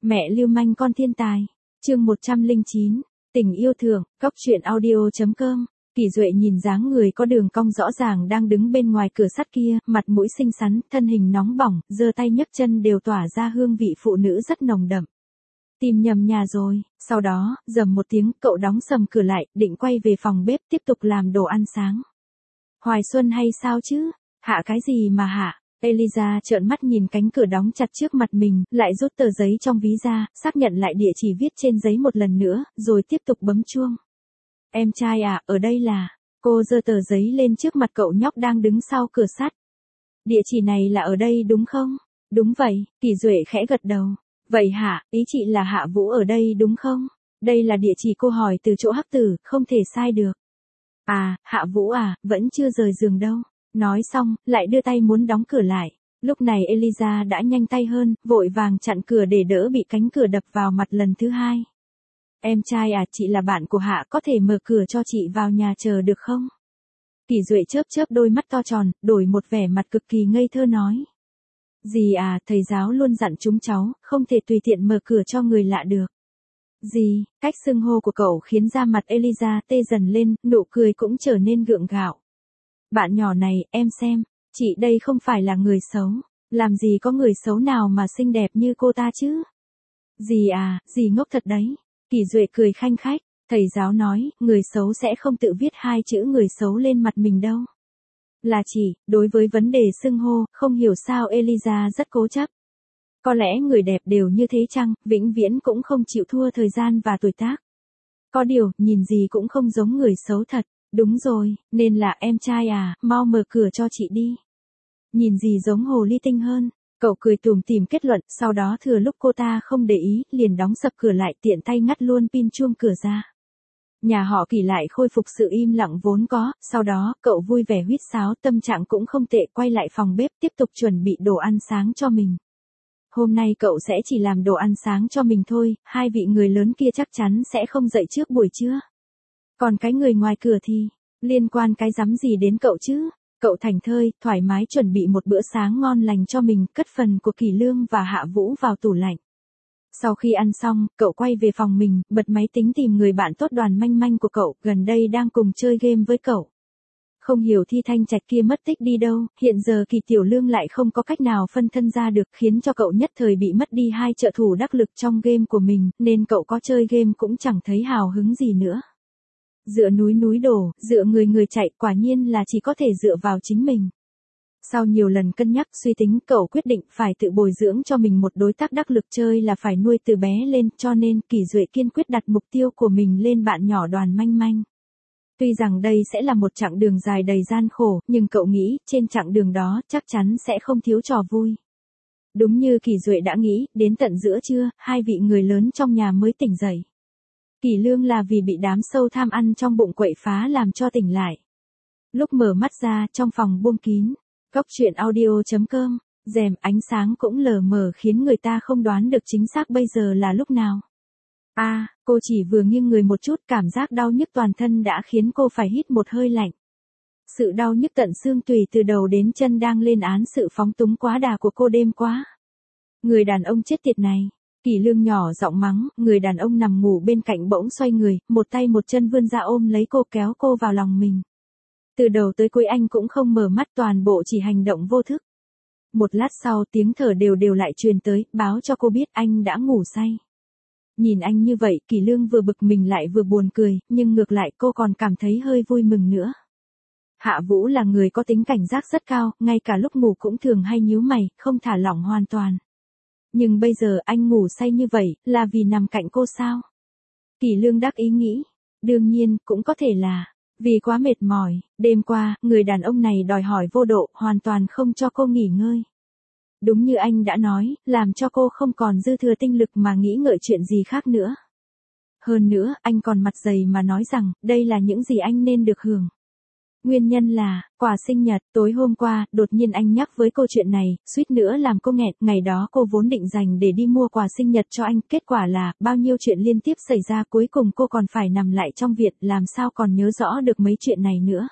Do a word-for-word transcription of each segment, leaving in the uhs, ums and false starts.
Mẹ lưu manh con thiên tài. Chương một trăm lẻ chín, tình yêu thương, cóc truyện audio.com. Kỳ Duệ nhìn dáng người có đường cong rõ ràng đang đứng bên ngoài cửa sắt kia, mặt mũi xinh xắn, thân hình nóng bỏng, giơ tay nhấc chân đều tỏa ra hương vị phụ nữ rất nồng đậm. Tìm nhầm nhà rồi, sau đó, rầm một tiếng, cậu đóng sầm cửa lại, định quay về phòng bếp tiếp tục làm đồ ăn sáng. Hoài Xuân hay sao chứ? Hạ cái gì mà hạ? Eliza trợn mắt nhìn cánh cửa đóng chặt trước mặt mình, lại rút tờ giấy trong ví ra, xác nhận lại địa chỉ viết trên giấy một lần nữa, rồi tiếp tục bấm chuông. Em trai à, ở đây là... Cô giơ tờ giấy lên trước mặt cậu nhóc đang đứng sau cửa sắt. Địa chỉ này là ở đây đúng không? Đúng vậy, Kỳ Duệ khẽ gật đầu. Vậy hả, ý chị là Hạ Vũ ở đây đúng không? Đây là địa chỉ cô hỏi từ chỗ Hắc Tử, không thể sai được. À, Hạ Vũ à, vẫn chưa rời giường đâu. Nói xong, lại đưa tay muốn đóng cửa lại. Lúc này Eliza đã nhanh tay hơn, vội vàng chặn cửa để đỡ bị cánh cửa đập vào mặt lần thứ hai. Em trai à, chị là bạn của Hạ, có thể mở cửa cho chị vào nhà chờ được không? Kỳ Duệ chớp chớp đôi mắt to tròn, đổi một vẻ mặt cực kỳ ngây thơ nói. Dì à, thầy giáo luôn dặn chúng cháu, không thể tùy tiện mở cửa cho người lạ được. Dì, cách xưng hô của cậu khiến da mặt Eliza tê dần lên, nụ cười cũng trở nên gượng gạo. Bạn nhỏ này, em xem, chị đây không phải là người xấu, làm gì có người xấu nào mà xinh đẹp như cô ta chứ? Dì à, dì ngốc thật đấy. Kỳ Duệ cười khanh khách, thầy giáo nói, người xấu sẽ không tự viết hai chữ người xấu lên mặt mình đâu. Là chỉ, đối với vấn đề xưng hô, không hiểu sao Eliza rất cố chấp. Có lẽ người đẹp đều như thế chăng, vĩnh viễn cũng không chịu thua thời gian và tuổi tác. Có điều, nhìn gì cũng không giống người xấu thật. Đúng rồi, nên là em trai à, mau mở cửa cho chị đi. Nhìn gì giống hồ ly tinh hơn. Cậu cười tủm tỉm kết luận, sau đó thừa lúc cô ta không để ý, liền đóng sập cửa lại tiện tay ngắt luôn pin chuông cửa ra. Nhà họ Kỳ lại khôi phục sự im lặng vốn có, sau đó, cậu vui vẻ huýt sáo, tâm trạng cũng không tệ, quay lại phòng bếp tiếp tục chuẩn bị đồ ăn sáng cho mình. Hôm nay cậu sẽ chỉ làm đồ ăn sáng cho mình thôi, hai vị người lớn kia chắc chắn sẽ không dậy trước buổi trưa. Còn cái người ngoài cửa thì, liên quan cái rắm gì đến cậu chứ? Cậu thảnh thơi, thoải mái chuẩn bị một bữa sáng ngon lành cho mình, cất phần của Kỳ Lương và Hạ Vũ vào tủ lạnh. Sau khi ăn xong, cậu quay về phòng mình, bật máy tính tìm người bạn tốt Đoàn Manh Manh của cậu, gần đây đang cùng chơi game với cậu. Không hiểu Thi Thanh Trạch kia mất tích đi đâu, hiện giờ Kỳ Tiểu Lương lại không có cách nào phân thân ra được, khiến cho cậu nhất thời bị mất đi hai trợ thủ đắc lực trong game của mình, nên cậu có chơi game cũng chẳng thấy hào hứng gì nữa. Dựa núi núi đổ, dựa người người chạy, quả nhiên là chỉ có thể dựa vào chính mình. Sau nhiều lần cân nhắc suy tính, cậu quyết định phải tự bồi dưỡng cho mình một đối tác đắc lực, chơi là phải nuôi từ bé lên, cho nên Kỳ Duệ kiên quyết đặt mục tiêu của mình lên bạn nhỏ Đoàn Manh Manh. Tuy rằng đây sẽ là một chặng đường dài đầy gian khổ, nhưng cậu nghĩ, trên chặng đường đó, chắc chắn sẽ không thiếu trò vui. Đúng như Kỳ Duệ đã nghĩ, đến tận giữa trưa, hai vị người lớn trong nhà mới tỉnh dậy. Kỳ Lương là vì bị đám sâu tham ăn trong bụng quậy phá làm cho tỉnh lại. Lúc mở mắt ra, trong phòng buông kín, cóc truyện audio.com, rèm ánh sáng cũng lờ mờ khiến người ta không đoán được chính xác bây giờ là lúc nào. A, à, cô chỉ vừa nghiêng người một chút, cảm giác đau nhức toàn thân đã khiến cô phải hít một hơi lạnh. Sự đau nhức tận xương tủy từ đầu đến chân đang lên án sự phóng túng quá đà của cô đêm qua. Người đàn ông chết tiệt này. Kỳ Lương nhỏ giọng mắng, người đàn ông nằm ngủ bên cạnh bỗng xoay người, một tay một chân vươn ra ôm lấy cô, kéo cô vào lòng mình. Từ đầu tới cuối anh cũng không mở mắt, toàn bộ chỉ hành động vô thức. Một lát sau tiếng thở đều đều lại truyền tới, báo cho cô biết anh đã ngủ say. Nhìn anh như vậy, Kỳ Lương vừa bực mình lại vừa buồn cười, nhưng ngược lại cô còn cảm thấy hơi vui mừng nữa. Hạ Vũ là người có tính cảnh giác rất cao, ngay cả lúc ngủ cũng thường hay nhíu mày, không thả lỏng hoàn toàn. Nhưng bây giờ anh ngủ say như vậy, là vì nằm cạnh cô sao? Kỳ Lương đắc ý nghĩ. Đương nhiên, cũng có thể là, vì quá mệt mỏi, đêm qua, người đàn ông này đòi hỏi vô độ, hoàn toàn không cho cô nghỉ ngơi. Đúng như anh đã nói, làm cho cô không còn dư thừa tinh lực mà nghĩ ngợi chuyện gì khác nữa. Hơn nữa, anh còn mặt dày mà nói rằng, đây là những gì anh nên được hưởng. Nguyên nhân là, quà sinh nhật, tối hôm qua, đột nhiên anh nhắc với cô chuyện này, suýt nữa làm cô nghẹn, ngày đó cô vốn định dành để đi mua quà sinh nhật cho anh, kết quả là, bao nhiêu chuyện liên tiếp xảy ra, cuối cùng cô còn phải nằm lại trong viện, làm sao còn nhớ rõ được mấy chuyện này nữa.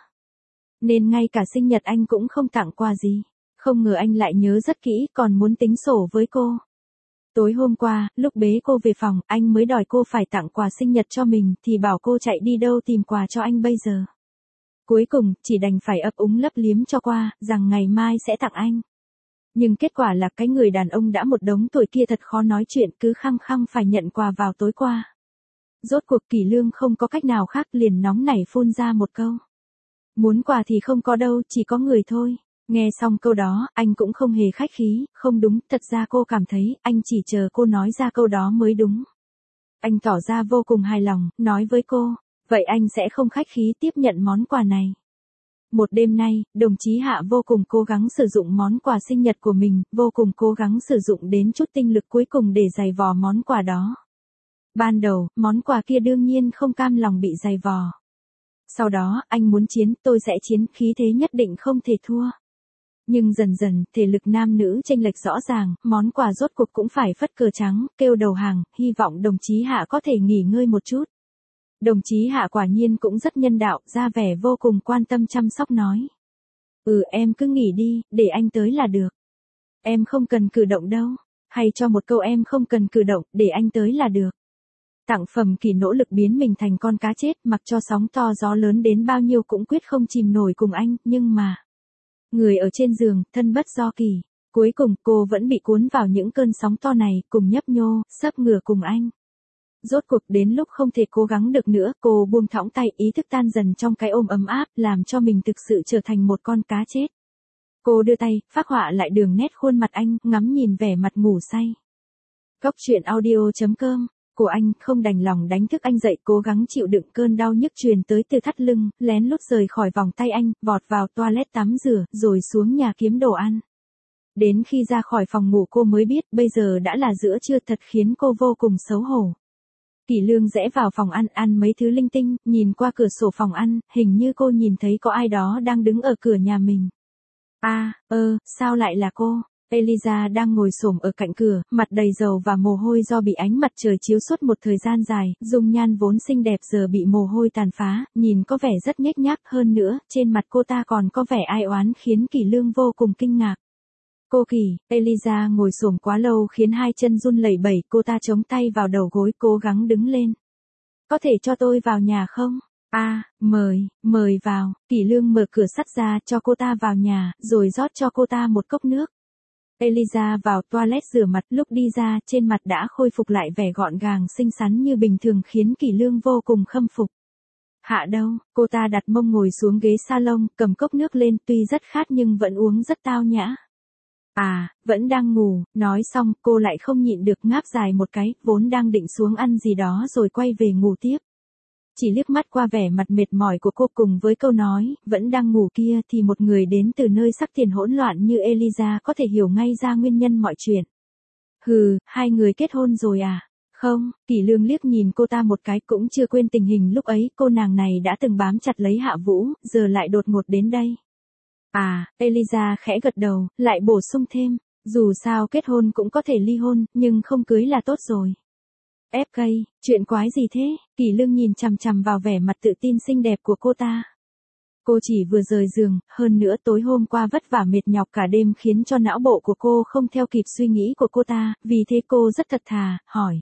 Nên ngay cả sinh nhật anh cũng không tặng quà gì. Không ngờ anh lại nhớ rất kỹ, còn muốn tính sổ với cô. Tối hôm qua, lúc bế cô về phòng, anh mới đòi cô phải tặng quà sinh nhật cho mình, thì bảo cô chạy đi đâu tìm quà cho anh bây giờ. Cuối cùng, chỉ đành phải ấp úng lấp liếm cho qua, rằng ngày mai sẽ tặng anh. Nhưng kết quả là cái người đàn ông đã một đống tuổi kia thật khó nói chuyện, cứ khăng khăng phải nhận quà vào tối qua. Rốt cuộc Kỷ Lương không có cách nào khác, liền nóng nảy phun ra một câu. Muốn quà thì không có đâu, chỉ có người thôi. Nghe xong câu đó, anh cũng không hề khách khí, không đúng, thật ra cô cảm thấy, anh chỉ chờ cô nói ra câu đó mới đúng. Anh tỏ ra vô cùng hài lòng, nói với cô, vậy anh sẽ không khách khí tiếp nhận món quà này. Một đêm nay, đồng chí Hạ vô cùng cố gắng sử dụng món quà sinh nhật của mình, vô cùng cố gắng sử dụng đến chút tinh lực cuối cùng để giày vò món quà đó. Ban đầu, món quà kia đương nhiên không cam lòng bị giày vò. Sau đó, anh muốn chiến, tôi sẽ chiến, khí thế nhất định không thể thua. Nhưng dần dần, thể lực nam nữ chênh lệch rõ ràng, món quà rốt cuộc cũng phải phất cờ trắng, kêu đầu hàng, hy vọng đồng chí Hạ có thể nghỉ ngơi một chút. Đồng chí Hạ quả nhiên cũng rất nhân đạo, ra vẻ vô cùng quan tâm chăm sóc nói. Ừ, em cứ nghỉ đi, để anh tới là được. Em không cần cử động đâu. Hay cho một câu em không cần cử động, để anh tới là được. Tặng phẩm Kỳ nỗ lực biến mình thành con cá chết, mặc cho sóng to gió lớn đến bao nhiêu cũng quyết không chìm nổi cùng anh, nhưng mà... Người ở trên giường, thân bất do kỳ. Cuối cùng, cô vẫn bị cuốn vào những cơn sóng to này, cùng nhấp nhô, sấp ngửa cùng anh. Rốt cuộc đến lúc không thể cố gắng được nữa, cô buông thõng tay, ý thức tan dần trong cái ôm ấm áp, làm cho mình thực sự trở thành một con cá chết. Cô đưa tay, phác họa lại đường nét khuôn mặt anh, ngắm nhìn vẻ mặt ngủ say. Góc truyện audio chấm com, của anh không đành lòng đánh thức anh dậy, cố gắng chịu đựng cơn đau nhức truyền tới từ thắt lưng, lén lút rời khỏi vòng tay anh, vọt vào toilet tắm rửa, rồi xuống nhà kiếm đồ ăn. Đến khi ra khỏi phòng ngủ cô mới biết bây giờ đã là giữa trưa, thật khiến cô vô cùng xấu hổ. Kỷ Lương rẽ vào phòng ăn, ăn mấy thứ linh tinh, nhìn qua cửa sổ phòng ăn, hình như cô nhìn thấy có ai đó đang đứng ở cửa nhà mình. À, ơ, sao lại là cô? Eliza đang ngồi xổm ở cạnh cửa, mặt đầy dầu và mồ hôi do bị ánh mặt trời chiếu suốt một thời gian dài, dung nhan vốn xinh đẹp giờ bị mồ hôi tàn phá, nhìn có vẻ rất nhếch nhác, hơn nữa, trên mặt cô ta còn có vẻ ai oán khiến Kỷ Lương vô cùng kinh ngạc. Cô Kỳ, Eliza ngồi xổm quá lâu khiến hai chân run lẩy bẩy, cô ta chống tay vào đầu gối, cố gắng đứng lên. Có thể cho tôi vào nhà không? À, mời, mời vào. Kỷ Lương mở cửa sắt ra cho cô ta vào nhà, rồi rót cho cô ta một cốc nước. Eliza vào toilet rửa mặt, lúc đi ra, trên mặt đã khôi phục lại vẻ gọn gàng xinh xắn như bình thường khiến Kỷ Lương vô cùng khâm phục. Hạ đâu, cô ta đặt mông ngồi xuống ghế salon, cầm cốc nước lên, tuy rất khát nhưng vẫn uống rất tao nhã. À, vẫn đang ngủ, nói xong, cô lại không nhịn được ngáp dài một cái, vốn đang định xuống ăn gì đó rồi quay về ngủ tiếp. Chỉ liếc mắt qua vẻ mặt mệt mỏi của cô cùng với câu nói, vẫn đang ngủ kia thì một người đến từ nơi sắc tiền hỗn loạn như Eliza có thể hiểu ngay ra nguyên nhân mọi chuyện. Hừ, hai người kết hôn rồi à? Không, Kỷ Lương liếc nhìn cô ta một cái, cũng chưa quên tình hình lúc ấy, cô nàng này đã từng bám chặt lấy Hạ Vũ, giờ lại đột ngột đến đây. À, Eliza khẽ gật đầu, lại bổ sung thêm, dù sao kết hôn cũng có thể ly hôn, nhưng không cưới là tốt rồi. ép ca, chuyện quái gì thế? Kỷ Lương nhìn chằm chằm vào vẻ mặt tự tin xinh đẹp của cô ta. Cô chỉ vừa rời giường, hơn nữa tối hôm qua vất vả mệt nhọc cả đêm khiến cho não bộ của cô không theo kịp suy nghĩ của cô ta, vì thế cô rất thật thà, hỏi.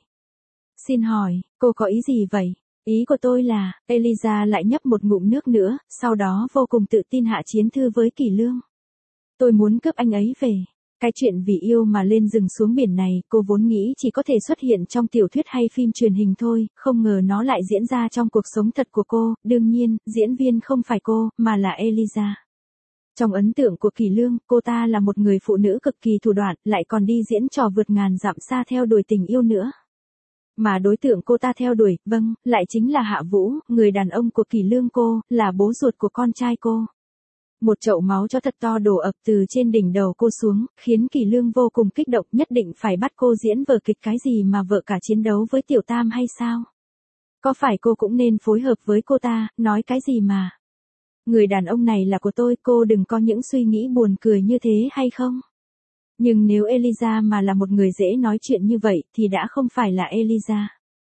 Xin hỏi, cô có ý gì vậy? Ý của tôi là, Eliza lại nhấp một ngụm nước nữa, sau đó vô cùng tự tin hạ chiến thư với Kỷ Lương. Tôi muốn cướp anh ấy về. Cái chuyện vì yêu mà lên rừng xuống biển này, cô vốn nghĩ chỉ có thể xuất hiện trong tiểu thuyết hay phim truyền hình thôi, không ngờ nó lại diễn ra trong cuộc sống thật của cô, đương nhiên, diễn viên không phải cô, mà là Eliza. Trong ấn tượng của Kỷ Lương, cô ta là một người phụ nữ cực kỳ thủ đoạn, lại còn đi diễn trò vượt ngàn dặm xa theo đuổi tình yêu nữa. Mà đối tượng cô ta theo đuổi, vâng, lại chính là Hạ Vũ, người đàn ông của Kỷ Lương cô, là bố ruột của con trai cô. Một chậu máu cho thật to đổ ập từ trên đỉnh đầu cô xuống, khiến Kỷ Lương vô cùng kích động, nhất định phải bắt cô diễn vở kịch cái gì mà vợ cả chiến đấu với Tiểu Tam hay sao? Có phải cô cũng nên phối hợp với cô ta, nói cái gì mà? Người đàn ông này là của tôi, cô đừng có những suy nghĩ buồn cười như thế hay không? Nhưng nếu Eliza mà là một người dễ nói chuyện như vậy thì đã không phải là Eliza.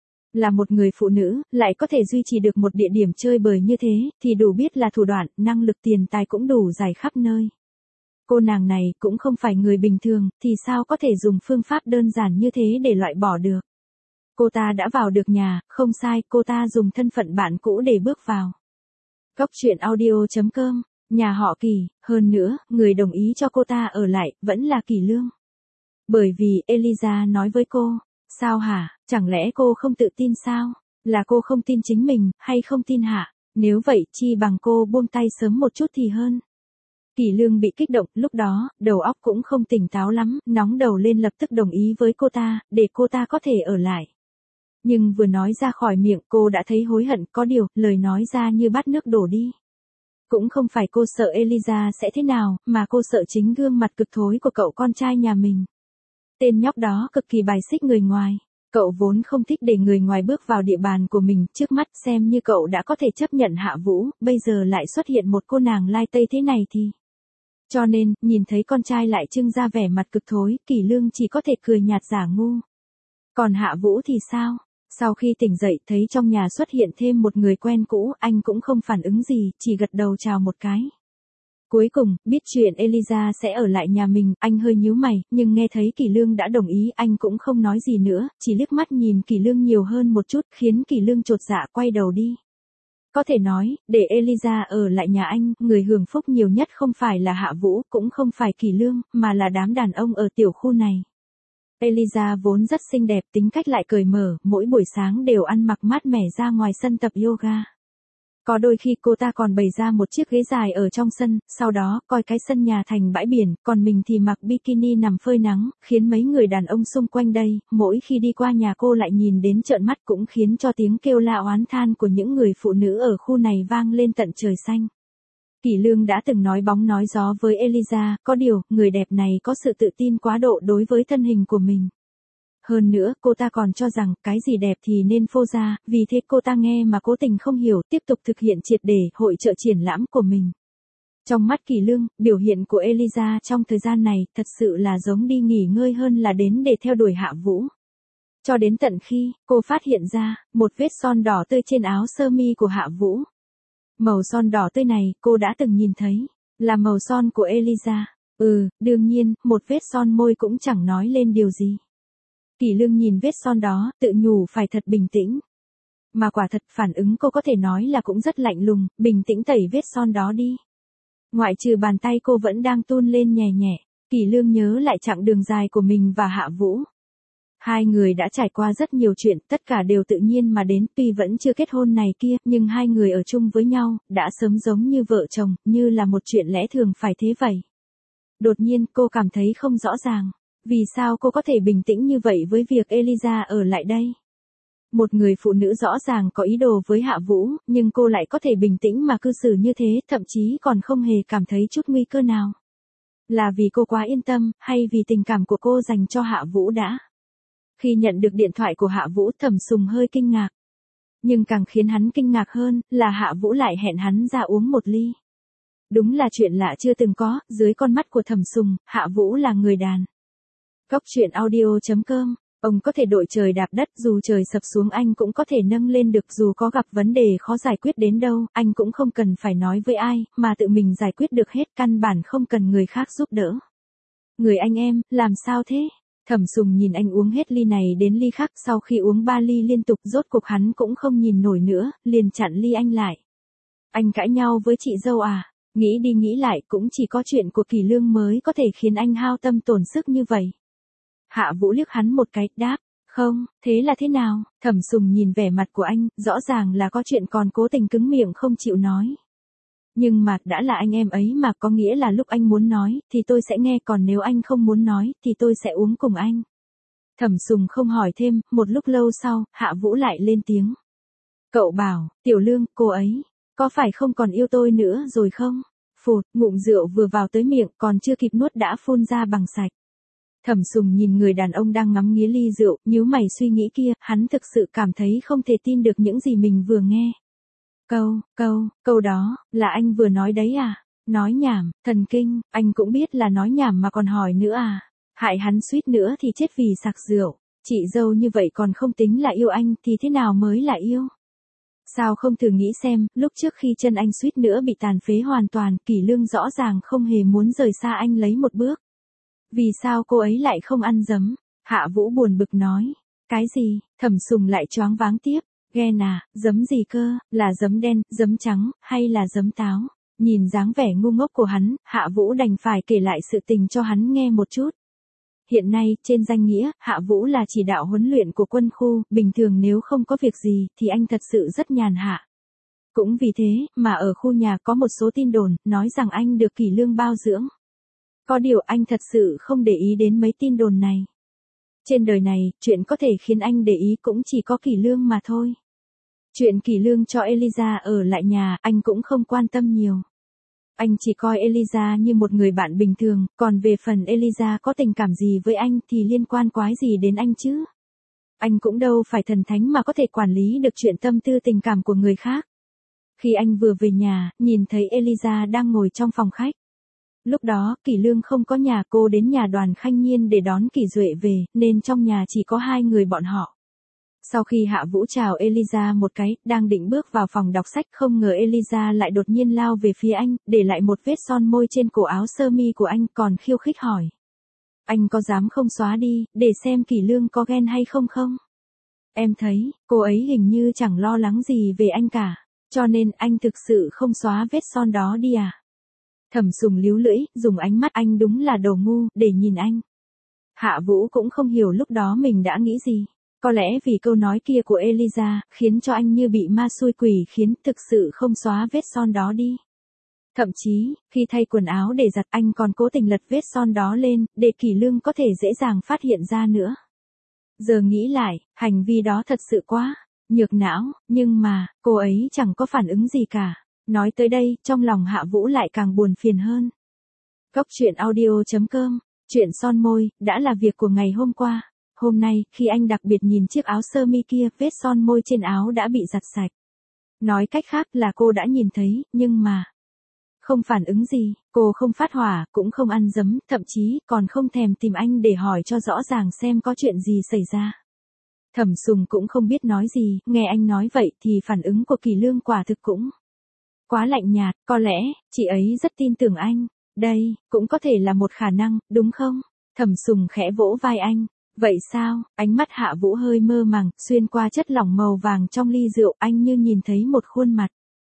Là một người phụ nữ, lại có thể duy trì được một địa điểm chơi bời như thế, thì đủ biết là thủ đoạn, năng lực tiền tài cũng đủ dài khắp nơi. Cô nàng này cũng không phải người bình thường, thì sao có thể dùng phương pháp đơn giản như thế để loại bỏ được. Cô ta đã vào được nhà, không sai, cô ta dùng thân phận bạn cũ để bước vào. Góc truyện audio chấm com, nhà họ Kỳ, hơn nữa, người đồng ý cho cô ta ở lại, vẫn là Kỳ Lương. Bởi vì Eliza nói với cô, sao hả, chẳng lẽ cô không tự tin sao? Là cô không tin chính mình, hay không tin hả? Nếu vậy, chi bằng cô buông tay sớm một chút thì hơn. Kỳ Lương bị kích động, lúc đó, đầu óc cũng không tỉnh táo lắm, nóng đầu lên lập tức đồng ý với cô ta, để cô ta có thể ở lại. Nhưng vừa nói ra khỏi miệng cô đã thấy hối hận, có điều, lời nói ra như bát nước đổ đi. Cũng không phải cô sợ Eliza sẽ thế nào, mà cô sợ chính gương mặt cực thối của cậu con trai nhà mình. Tên nhóc đó cực kỳ bài xích người ngoài. Cậu vốn không thích để người ngoài bước vào địa bàn của mình, trước mắt xem như cậu đã có thể chấp nhận Hạ Vũ, bây giờ lại xuất hiện một cô nàng lai tây thế này thì... Cho nên, nhìn thấy con trai lại trưng ra vẻ mặt cực thối, Kỳ Lương chỉ có thể cười nhạt giả ngu. Còn Hạ Vũ thì sao? Sau khi tỉnh dậy thấy trong nhà xuất hiện thêm một người quen cũ, anh cũng không phản ứng gì, chỉ gật đầu chào một cái. Cuối cùng, biết chuyện Eliza sẽ ở lại nhà mình, anh hơi nhíu mày, nhưng nghe thấy Kỳ Lương đã đồng ý, anh cũng không nói gì nữa, chỉ liếc mắt nhìn Kỳ Lương nhiều hơn một chút, khiến Kỳ Lương chột dạ quay đầu đi. Có thể nói, để Eliza ở lại nhà anh, người hưởng phúc nhiều nhất không phải là Hạ Vũ, cũng không phải Kỳ Lương, mà là đám đàn ông ở tiểu khu này. Eliza vốn rất xinh đẹp, tính cách lại cởi mở, mỗi buổi sáng đều ăn mặc mát mẻ ra ngoài sân tập yoga. Có đôi khi cô ta còn bày ra một chiếc ghế dài ở trong sân, sau đó coi cái sân nhà thành bãi biển, còn mình thì mặc bikini nằm phơi nắng, khiến mấy người đàn ông xung quanh đây, mỗi khi đi qua nhà cô lại nhìn đến trợn mắt, cũng khiến cho tiếng kêu la oán than của những người phụ nữ ở khu này vang lên tận trời xanh. Kỳ Lương đã từng nói bóng nói gió với Eliza, có điều, người đẹp này có sự tự tin quá độ đối với thân hình của mình. Hơn nữa, cô ta còn cho rằng, cái gì đẹp thì nên phô ra, vì thế cô ta nghe mà cố tình không hiểu, tiếp tục thực hiện triệt để hội chợ triển lãm của mình. Trong mắt Kỳ Lương, biểu hiện của Eliza trong thời gian này, thật sự là giống đi nghỉ ngơi hơn là đến để theo đuổi Hạ Vũ. Cho đến tận khi, cô phát hiện ra, một vết son đỏ tươi trên áo sơ mi của Hạ Vũ. Màu son đỏ tươi này, cô đã từng nhìn thấy, là màu son của Eliza. Ừ, đương nhiên, một vết son môi cũng chẳng nói lên điều gì. Kỳ Lương nhìn vết son đó, tự nhủ phải thật bình tĩnh. Mà quả thật, phản ứng cô có thể nói là cũng rất lạnh lùng, bình tĩnh tẩy vết son đó đi. Ngoại trừ bàn tay cô vẫn đang run lên nhẹ nhẹ, Kỳ Lương nhớ lại chặng đường dài của mình và Hạ Vũ. Hai người đã trải qua rất nhiều chuyện, tất cả đều tự nhiên mà đến, tuy vẫn chưa kết hôn này kia, nhưng hai người ở chung với nhau, đã sớm giống như vợ chồng, như là một chuyện lẽ thường phải thế vậy. Đột nhiên, cô cảm thấy không rõ ràng. Vì sao cô có thể bình tĩnh như vậy với việc Eliza ở lại đây? Một người phụ nữ rõ ràng có ý đồ với Hạ Vũ, nhưng cô lại có thể bình tĩnh mà cư xử như thế, thậm chí còn không hề cảm thấy chút nguy cơ nào. Là vì cô quá yên tâm, hay vì tình cảm của cô dành cho Hạ Vũ đã? Khi nhận được điện thoại của Hạ Vũ, Thẩm Sùng hơi kinh ngạc. Nhưng càng khiến hắn kinh ngạc hơn, là Hạ Vũ lại hẹn hắn ra uống một ly. Đúng là chuyện lạ chưa từng có, dưới con mắt của Thẩm Sùng, Hạ Vũ là người đàn. Góc truyện audio chấm com, ông có thể đội trời đạp đất, dù trời sập xuống anh cũng có thể nâng lên được, dù có gặp vấn đề khó giải quyết đến đâu, anh cũng không cần phải nói với ai, mà tự mình giải quyết được hết, căn bản không cần người khác giúp đỡ. Người anh em, làm sao thế? Thẩm Sùng nhìn anh uống hết ly này đến ly khác, sau khi uống ba ly liên tục rốt cuộc hắn cũng không nhìn nổi nữa, liền chặn ly anh lại. Anh cãi nhau với chị dâu à? Nghĩ đi nghĩ lại cũng chỉ có chuyện của Kỳ Lương mới có thể khiến anh hao tâm tổn sức như vậy. Hạ Vũ liếc hắn một cái, đáp, không, thế là thế nào? Thẩm Sùng nhìn vẻ mặt của anh, rõ ràng là có chuyện còn cố tình cứng miệng không chịu nói. Nhưng mà, đã là anh em ấy mà, có nghĩa là lúc anh muốn nói, thì tôi sẽ nghe, còn nếu anh không muốn nói, thì tôi sẽ uống cùng anh. Thẩm Sùng không hỏi thêm, một lúc lâu sau, Hạ Vũ lại lên tiếng. Cậu bảo, Tiểu Lương, cô ấy, có phải không còn yêu tôi nữa rồi không? Phụt, ngụm rượu vừa vào tới miệng, còn chưa kịp nuốt đã phun ra bằng sạch. Thẩm Sùng nhìn người đàn ông đang ngắm nghía ly rượu, nhíu mày suy nghĩ kia, hắn thực sự cảm thấy không thể tin được những gì mình vừa nghe. Câu, câu, câu đó, là anh vừa nói đấy à? Nói nhảm, thần kinh, anh cũng biết là nói nhảm mà còn hỏi nữa à? Hại hắn suýt nữa thì chết vì sặc rượu. Chị dâu như vậy còn không tính là yêu anh, thì thế nào mới là yêu? Sao không thử nghĩ xem, lúc trước khi chân anh suýt nữa bị tàn phế hoàn toàn, Kỷ Lương rõ ràng không hề muốn rời xa anh lấy một bước. Vì sao cô ấy lại không ăn giấm? Hạ Vũ buồn bực nói. Cái gì? Thẩm Sùng lại choáng váng tiếp. Ghen à, giấm gì cơ, là giấm đen, giấm trắng, hay là giấm táo? Nhìn dáng vẻ ngu ngốc của hắn, Hạ Vũ đành phải kể lại sự tình cho hắn nghe một chút. Hiện nay, trên danh nghĩa, Hạ Vũ là chỉ đạo huấn luyện của quân khu, bình thường nếu không có việc gì, thì anh thật sự rất nhàn hạ. Cũng vì thế, mà ở khu nhà có một số tin đồn, nói rằng anh được Kỷ Lương bao dưỡng. Có điều anh thật sự không để ý đến mấy tin đồn này. Trên đời này, chuyện có thể khiến anh để ý cũng chỉ có Kỷ Lương mà thôi. Chuyện Kỷ Lương cho Eliza ở lại nhà, anh cũng không quan tâm nhiều. Anh chỉ coi Eliza như một người bạn bình thường, còn về phần Eliza có tình cảm gì với anh thì liên quan quái gì đến anh chứ? Anh cũng đâu phải thần thánh mà có thể quản lý được chuyện tâm tư tình cảm của người khác. Khi anh vừa về nhà, nhìn thấy Eliza đang ngồi trong phòng khách. Lúc đó, Kỷ Lương không có nhà, cô đến nhà Đoàn Khanh Nhiên để đón Kỷ Duệ về, nên trong nhà chỉ có hai người bọn họ. Sau khi Hạ Vũ chào Eliza một cái, đang định bước vào phòng đọc sách, không ngờ Eliza lại đột nhiên lao về phía anh, để lại một vết son môi trên cổ áo sơ mi của anh, còn khiêu khích hỏi. Anh có dám không xóa đi, để xem Kỷ Lương có ghen hay không không? Em thấy, cô ấy hình như chẳng lo lắng gì về anh cả, cho nên anh thực sự không xóa vết son đó đi à? Thẩm Sùng líu lưỡi, dùng ánh mắt anh đúng là đồ ngu, để nhìn anh. Hạ Vũ cũng không hiểu lúc đó mình đã nghĩ gì. Có lẽ vì câu nói kia của Eliza, khiến cho anh như bị ma xui quỷ khiến, thực sự không xóa vết son đó đi. Thậm chí, khi thay quần áo để giặt, anh còn cố tình lật vết son đó lên, để Kỷ Lương có thể dễ dàng phát hiện ra nữa. Giờ nghĩ lại, hành vi đó thật sự quá nhược não, nhưng mà, cô ấy chẳng có phản ứng gì cả. Nói tới đây, trong lòng Hạ Vũ lại càng buồn phiền hơn. Góc truyện audio chấm com, chuyện son môi, đã là việc của ngày hôm qua. Hôm nay, khi anh đặc biệt nhìn chiếc áo sơ mi kia, vết son môi trên áo đã bị giặt sạch. Nói cách khác là cô đã nhìn thấy, nhưng mà không phản ứng gì, cô không phát hỏa, cũng không ăn giấm, thậm chí còn không thèm tìm anh để hỏi cho rõ ràng xem có chuyện gì xảy ra. Thẩm Sùng cũng không biết nói gì, nghe anh nói vậy thì phản ứng của Kỷ Lương quả thực cũng quá lạnh nhạt, có lẽ, chị ấy rất tin tưởng anh. Đây, cũng có thể là một khả năng, đúng không? Thẩm Sùng khẽ vỗ vai anh. Vậy sao? Ánh mắt Hạ Vũ hơi mơ màng, xuyên qua chất lỏng màu vàng trong ly rượu, anh như nhìn thấy một khuôn mặt.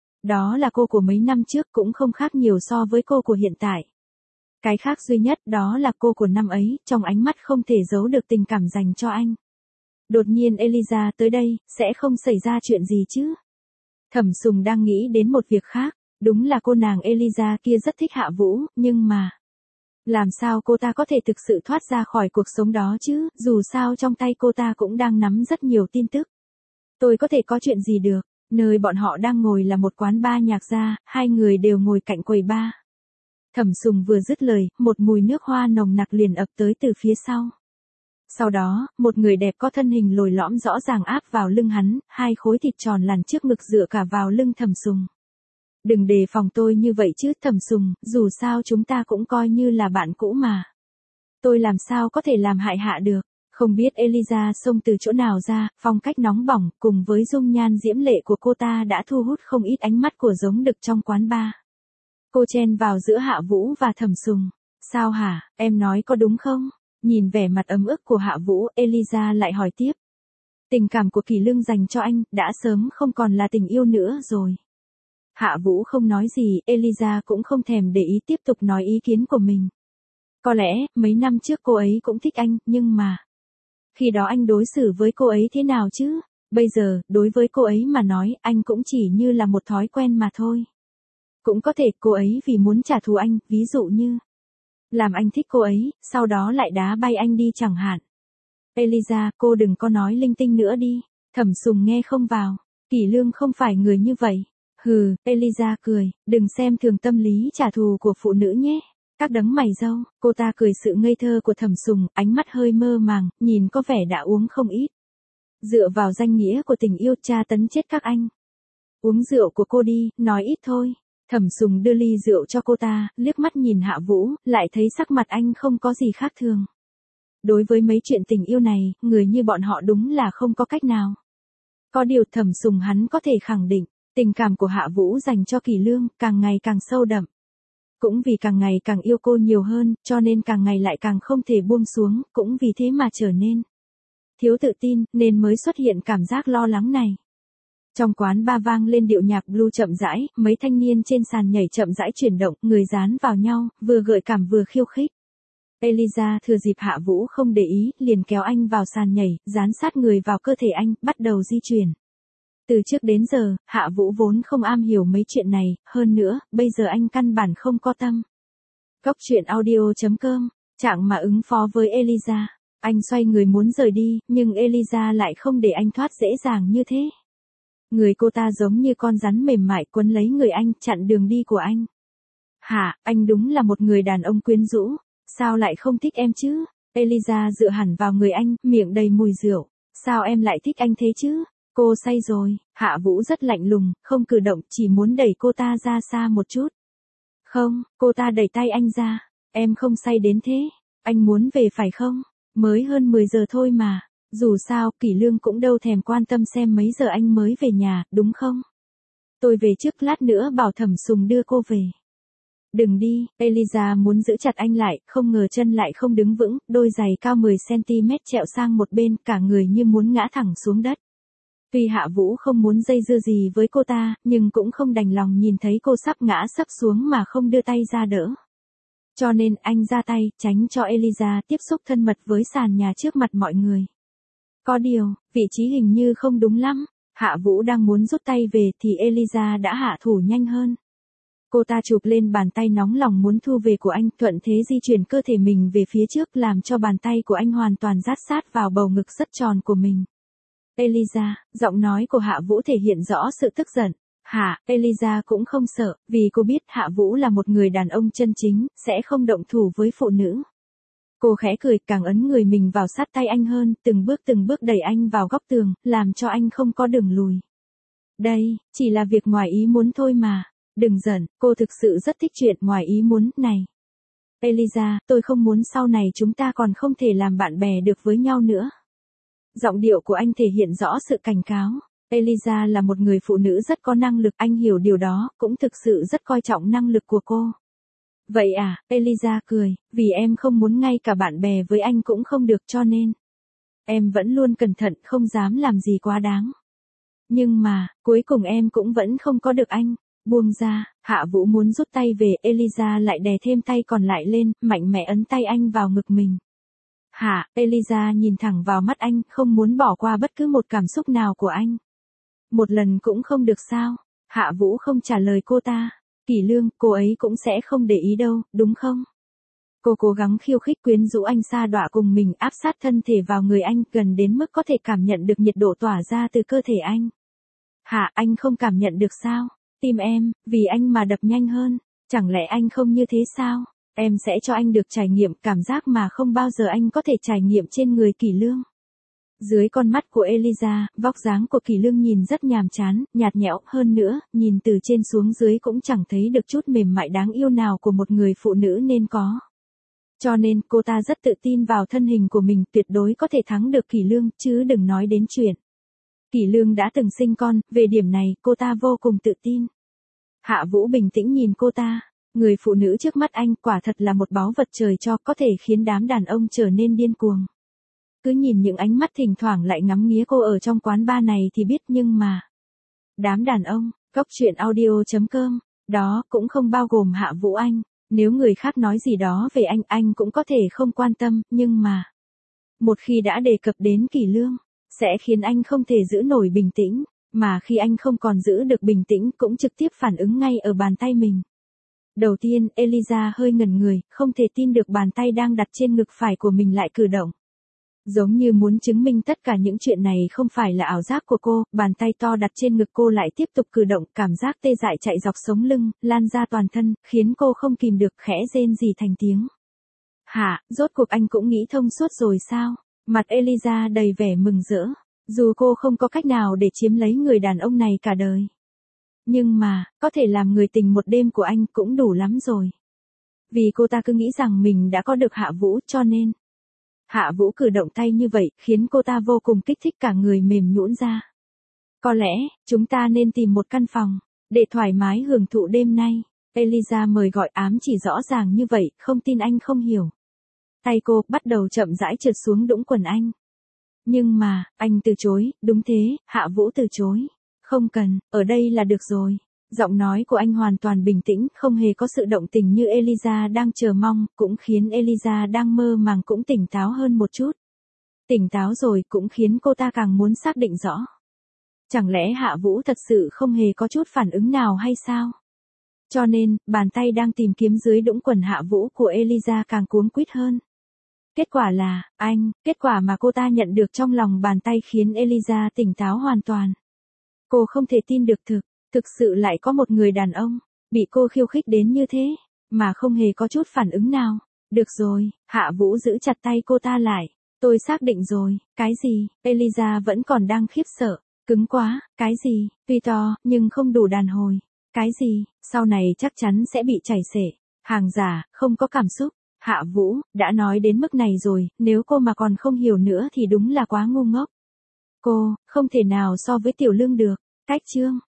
Đó là cô của mấy năm trước, cũng không khác nhiều so với cô của hiện tại. Cái khác duy nhất đó là cô của năm ấy, trong ánh mắt không thể giấu được tình cảm dành cho anh. Đột nhiên Eliza tới đây, sẽ không xảy ra chuyện gì chứ? Thẩm Sùng đang nghĩ đến một việc khác, đúng là cô nàng Eliza kia rất thích Hạ Vũ, nhưng mà làm sao cô ta có thể thực sự thoát ra khỏi cuộc sống đó chứ, dù sao trong tay cô ta cũng đang nắm rất nhiều tin tức. Tôi có thể có chuyện gì được, nơi bọn họ đang ngồi là một quán bar nhạc gia, hai người đều ngồi cạnh quầy bar. Thẩm Sùng vừa dứt lời, một mùi nước hoa nồng nặc liền ập tới từ phía sau. Sau đó, một người đẹp có thân hình lồi lõm rõ ràng áp vào lưng hắn, hai khối thịt tròn lằn trước ngực dựa cả vào lưng Thẩm Sùng. Đừng đề phòng tôi như vậy chứ Thẩm Sùng, dù sao chúng ta cũng coi như là bạn cũ mà. Tôi làm sao có thể làm hại Hạ được, không biết Eliza xông từ chỗ nào ra, phong cách nóng bỏng, cùng với dung nhan diễm lệ của cô ta đã thu hút không ít ánh mắt của giống đực trong quán bar. Cô chen vào giữa Hạ Vũ và Thẩm Sùng. Sao hả, em nói có đúng không? Nhìn vẻ mặt ấm ức của Hạ Vũ, Eliza lại hỏi tiếp. Tình cảm của Kỷ Lương dành cho anh, đã sớm không còn là tình yêu nữa rồi. Hạ Vũ không nói gì, Eliza cũng không thèm để ý tiếp tục nói ý kiến của mình. Có lẽ, mấy năm trước cô ấy cũng thích anh, nhưng mà khi đó anh đối xử với cô ấy thế nào chứ? Bây giờ, đối với cô ấy mà nói, anh cũng chỉ như là một thói quen mà thôi. Cũng có thể cô ấy vì muốn trả thù anh, ví dụ như làm anh thích cô ấy, sau đó lại đá bay anh đi chẳng hạn. Eliza, cô đừng có nói linh tinh nữa đi. Thẩm Sùng nghe không vào. Kỷ Lương không phải người như vậy. Hừ, Eliza cười, đừng xem thường tâm lý trả thù của phụ nữ nhé. Các đấng mày râu, cô ta cười sự ngây thơ của Thẩm Sùng, ánh mắt hơi mơ màng, nhìn có vẻ đã uống không ít. Dựa vào danh nghĩa của tình yêu tra tấn chết các anh. Uống rượu của cô đi, nói ít thôi. Thẩm Sùng đưa ly rượu cho cô ta, liếc mắt nhìn Hạ Vũ, lại thấy sắc mặt anh không có gì khác thường. Đối với mấy chuyện tình yêu này, người như bọn họ đúng là không có cách nào. Có điều Thẩm Sùng hắn có thể khẳng định, tình cảm của Hạ Vũ dành cho Kỷ Lương càng ngày càng sâu đậm. Cũng vì càng ngày càng yêu cô nhiều hơn, cho nên càng ngày lại càng không thể buông xuống, cũng vì thế mà trở nên thiếu tự tin, nên mới xuất hiện cảm giác lo lắng này. Trong quán bar vang lên điệu nhạc blue chậm rãi, mấy thanh niên trên sàn nhảy chậm rãi chuyển động, người dán vào nhau, vừa gợi cảm vừa khiêu khích. Eliza thừa dịp Hạ Vũ không để ý, liền kéo anh vào sàn nhảy, dán sát người vào cơ thể anh, bắt đầu di chuyển. Từ trước đến giờ, Hạ Vũ vốn không am hiểu mấy chuyện này, hơn nữa, bây giờ anh căn bản không có tâm. Cóc truyện audio chấm com, trạng mà ứng phó với Eliza. Anh xoay người muốn rời đi, nhưng Eliza lại không để anh thoát dễ dàng như thế. Người cô ta giống như con rắn mềm mại quấn lấy người anh, chặn đường đi của anh. Hả, anh đúng là một người đàn ông quyến rũ, sao lại không thích em chứ? Eliza dựa hẳn vào người anh, miệng đầy mùi rượu. Sao em lại thích anh thế chứ? Cô say rồi. Hạ Vũ rất lạnh lùng, không cử động, chỉ muốn đẩy cô ta ra xa một chút. Không, cô ta đẩy tay anh ra. Em không say đến thế. Anh muốn về phải không? Mới hơn mười giờ thôi mà. Dù sao, Kỷ Lương cũng đâu thèm quan tâm xem mấy giờ anh mới về nhà, đúng không? Tôi về trước, lát nữa bảo Thẩm Sùng đưa cô về. Đừng đi, Eliza muốn giữ chặt anh lại, không ngờ chân lại không đứng vững, đôi giày cao mười xăng ti mét trẹo sang một bên, cả người như muốn ngã thẳng xuống đất. Tuy Hạ Vũ không muốn dây dưa gì với cô ta, nhưng cũng không đành lòng nhìn thấy cô sắp ngã sắp xuống mà không đưa tay ra đỡ. Cho nên anh ra tay, tránh cho Eliza tiếp xúc thân mật với sàn nhà trước mặt mọi người. Có điều, vị trí hình như không đúng lắm. Hạ Vũ đang muốn rút tay về thì Eliza đã hạ thủ nhanh hơn. Cô ta chụp lên bàn tay nóng lòng muốn thu về của anh, thuận thế di chuyển cơ thể mình về phía trước, làm cho bàn tay của anh hoàn toàn dát sát vào bầu ngực rất tròn của mình. Eliza, giọng nói của Hạ Vũ thể hiện rõ sự tức giận. Hả, Eliza cũng không sợ, vì cô biết Hạ Vũ là một người đàn ông chân chính, sẽ không động thủ với phụ nữ. Cô khẽ cười, càng ấn người mình vào sát tay anh hơn, từng bước từng bước đẩy anh vào góc tường, làm cho anh không có đường lùi. Đây, chỉ là việc ngoài ý muốn thôi mà. Đừng giận, cô thực sự rất thích chuyện ngoài ý muốn này. Eliza, tôi không muốn sau này chúng ta còn không thể làm bạn bè được với nhau nữa. Giọng điệu của anh thể hiện rõ sự cảnh cáo. Eliza là một người phụ nữ rất có năng lực, anh hiểu điều đó, cũng thực sự rất coi trọng năng lực của cô. Vậy à, Eliza cười, vì em không muốn ngay cả bạn bè với anh cũng không được cho nên. Em vẫn luôn cẩn thận, không dám làm gì quá đáng. Nhưng mà, cuối cùng em cũng vẫn không có được anh. Buông ra, Hạ Vũ muốn rút tay về, Eliza lại đè thêm tay còn lại lên, mạnh mẽ ấn tay anh vào ngực mình. Hả, Eliza nhìn thẳng vào mắt anh, không muốn bỏ qua bất cứ một cảm xúc nào của anh. Một lần cũng không được sao? Hạ Vũ không trả lời cô ta. Kỷ Lương, cô ấy cũng sẽ không để ý đâu, đúng không? Cô cố gắng khiêu khích quyến rũ anh, sa đọa cùng mình, áp sát thân thể vào người anh, gần đến mức có thể cảm nhận được nhiệt độ tỏa ra từ cơ thể anh. Hả, anh không cảm nhận được sao? Tim em, vì anh mà đập nhanh hơn. Chẳng lẽ anh không như thế sao? Em sẽ cho anh được trải nghiệm cảm giác mà không bao giờ anh có thể trải nghiệm trên người Kỷ Lương. Dưới con mắt của Eliza, vóc dáng của Kỷ Lương nhìn rất nhàm chán, nhạt nhẽo, hơn nữa, nhìn từ trên xuống dưới cũng chẳng thấy được chút mềm mại đáng yêu nào của một người phụ nữ nên có. Cho nên, cô ta rất tự tin vào thân hình của mình, tuyệt đối có thể thắng được Kỷ Lương, chứ đừng nói đến chuyện. Kỷ Lương đã từng sinh con, về điểm này, cô ta vô cùng tự tin. Hạ Vũ bình tĩnh nhìn cô ta. Người phụ nữ trước mắt anh quả thật là một báu vật trời cho, có thể khiến đám đàn ông trở nên điên cuồng. Cứ nhìn những ánh mắt thỉnh thoảng lại ngắm nghía cô ở trong quán bar này thì biết, nhưng mà. Đám đàn ông, cóc truyện audio chấm com, đó cũng không bao gồm Hạ Vũ anh. Nếu người khác nói gì đó về anh, anh cũng có thể không quan tâm, nhưng mà. Một khi đã đề cập đến Kỷ Lương, sẽ khiến anh không thể giữ nổi bình tĩnh, mà khi anh không còn giữ được bình tĩnh cũng trực tiếp phản ứng ngay ở bàn tay mình. Đầu tiên, Eliza hơi ngẩn người, không thể tin được bàn tay đang đặt trên ngực phải của mình lại cử động. Giống như muốn chứng minh tất cả những chuyện này không phải là ảo giác của cô, bàn tay to đặt trên ngực cô lại tiếp tục cử động, cảm giác tê dại chạy dọc sống lưng, lan ra toàn thân, khiến cô không kìm được khẽ rên rỉ thành tiếng. Hả, rốt cuộc anh cũng nghĩ thông suốt rồi sao? Mặt Eliza đầy vẻ mừng rỡ, dù cô không có cách nào để chiếm lấy người đàn ông này cả đời. Nhưng mà, có thể làm người tình một đêm của anh cũng đủ lắm rồi. Vì cô ta cứ nghĩ rằng mình đã có được Hạ Vũ, cho nên. Hạ Vũ cử động tay như vậy, khiến cô ta vô cùng kích thích, cả người mềm nhũn ra. Có lẽ, chúng ta nên tìm một căn phòng, để thoải mái hưởng thụ đêm nay. Eliza mời gọi ám chỉ rõ ràng như vậy, không tin anh không hiểu. Tay cô bắt đầu chậm rãi trượt xuống đũng quần anh. Nhưng mà, anh từ chối, đúng thế, Hạ Vũ từ chối. Không cần, ở đây là được rồi. Giọng nói của anh hoàn toàn bình tĩnh, không hề có sự động tình như Eliza đang chờ mong, cũng khiến Eliza đang mơ màng cũng tỉnh táo hơn một chút. Tỉnh táo rồi cũng khiến cô ta càng muốn xác định rõ. Chẳng lẽ Hạ Vũ thật sự không hề có chút phản ứng nào hay sao? Cho nên, bàn tay đang tìm kiếm dưới đũng quần Hạ Vũ của Eliza càng cuống quýt hơn. Kết quả là, anh, kết quả mà cô ta nhận được trong lòng bàn tay khiến Eliza tỉnh táo hoàn toàn. Cô không thể tin được thực, thực sự lại có một người đàn ông, bị cô khiêu khích đến như thế, mà không hề có chút phản ứng nào. Được rồi, Hạ Vũ giữ chặt tay cô ta lại. Tôi xác định rồi, cái gì? Eliza vẫn còn đang khiếp sợ. Cứng quá, cái gì? Tuy to, nhưng không đủ đàn hồi. Cái gì? Sau này chắc chắn sẽ bị chảy xể. Hàng giả, không có cảm xúc. Hạ Vũ, đã nói đến mức này rồi, nếu cô mà còn không hiểu nữa thì đúng là quá ngu ngốc. Cô, không thể nào so với Tiểu Lương được. Cách chương.